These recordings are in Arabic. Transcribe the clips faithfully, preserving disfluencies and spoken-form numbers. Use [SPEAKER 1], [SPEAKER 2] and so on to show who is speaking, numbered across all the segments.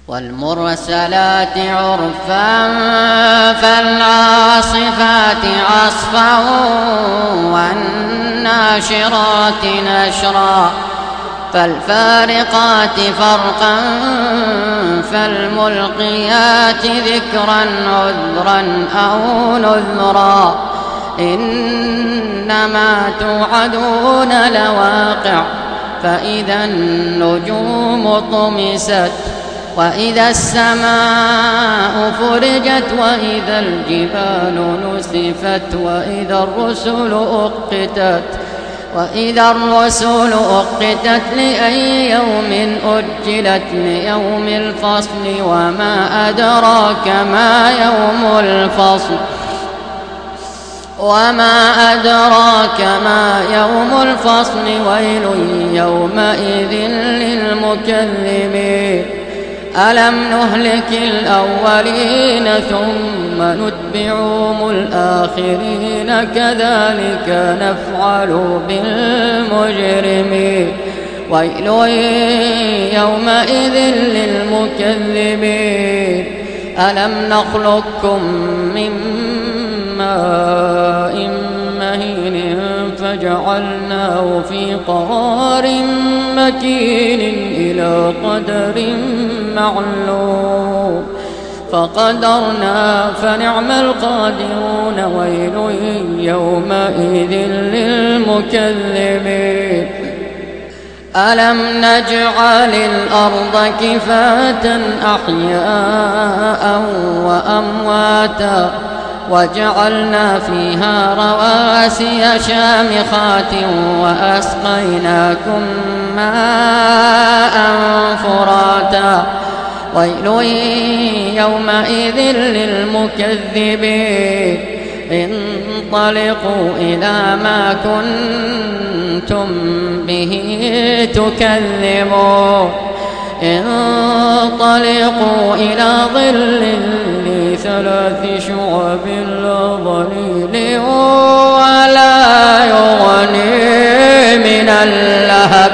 [SPEAKER 1] والمرسلات عرفا فالعاصفات عصفا والناشرات نشرا فالفارقات فرقا فالملقيات ذكرا عذرا أو نذرا إنما توعدون لواقع فإذا النجوم طمست وإذا السماء فرجت وإذا الجبال نسفت وإذا الرسل أقتت وإذا الرسل أقتت لأي يوم أجلت ليوم الفصل وما أدراك ما يوم الفصل وما أدراك ما يوم الفصل ويل يومئذ للمكذبين ألم نهلك الأولين ثم نتبعهم الآخرين كذلك نفعل بالمجرمين ويل يومئذ للمكذبين ألم نخلقكم من ماء مهين فجعلناه في قرار مكين إلى قدر معلوم فقدرنا فنعم القادرون ويل يومئذ للمكذبين ألم نجعل الأرض كفاة أحياء وأمواتا وجعلنا فيها رواسي شامخات وأسقيناكم ماء فراتا ويل يومئذ للمكذبين انطلقوا إلى ما كنتم به تكذبون انطلقوا إلى ظل ذي ثلاث شعب لا ظليل ولا يغني من اللهب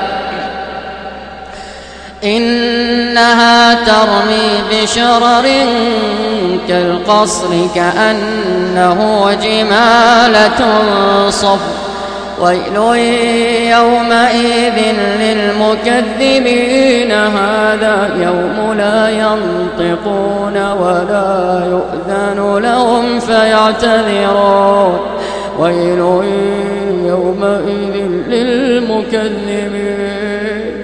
[SPEAKER 1] إنها ترمي بشرر كالقصر كأنه جمالة صفر ويل يومئذ للمكذبين هذا يوم لا ينطقون ولا يؤذن لهم فيعتذرون ويل يومئذ للمكذبين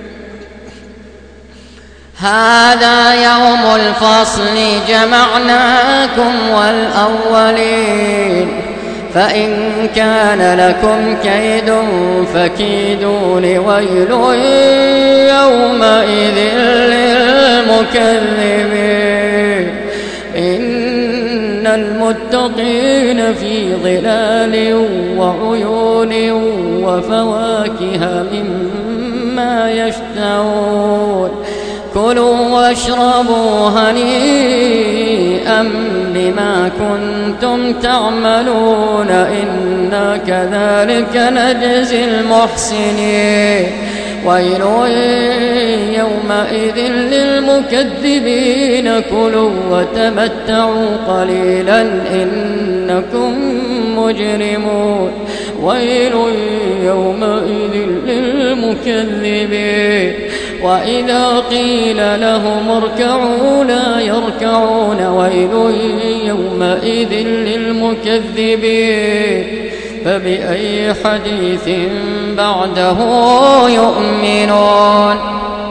[SPEAKER 1] هذا يوم الفصل جمعناكم والأولين فإن كان لكم كيد فكيدون ويل يومئذ للمكذبين إن المتقين في ظلال وعيون وفواكه مما يشتهون كلوا واشربوا هنيئا بما كنتم تعملون إنا كذلك نجزي المحسنين ويل يومئذ للمكذبين كلوا وتمتعوا قليلا إنكم مجرمون ويل يومئذ للمكذبين وإذا قيل لهم اركعوا لا يركعون ويل يومئذ للمكذبين فبأي حديث بعده يؤمنون.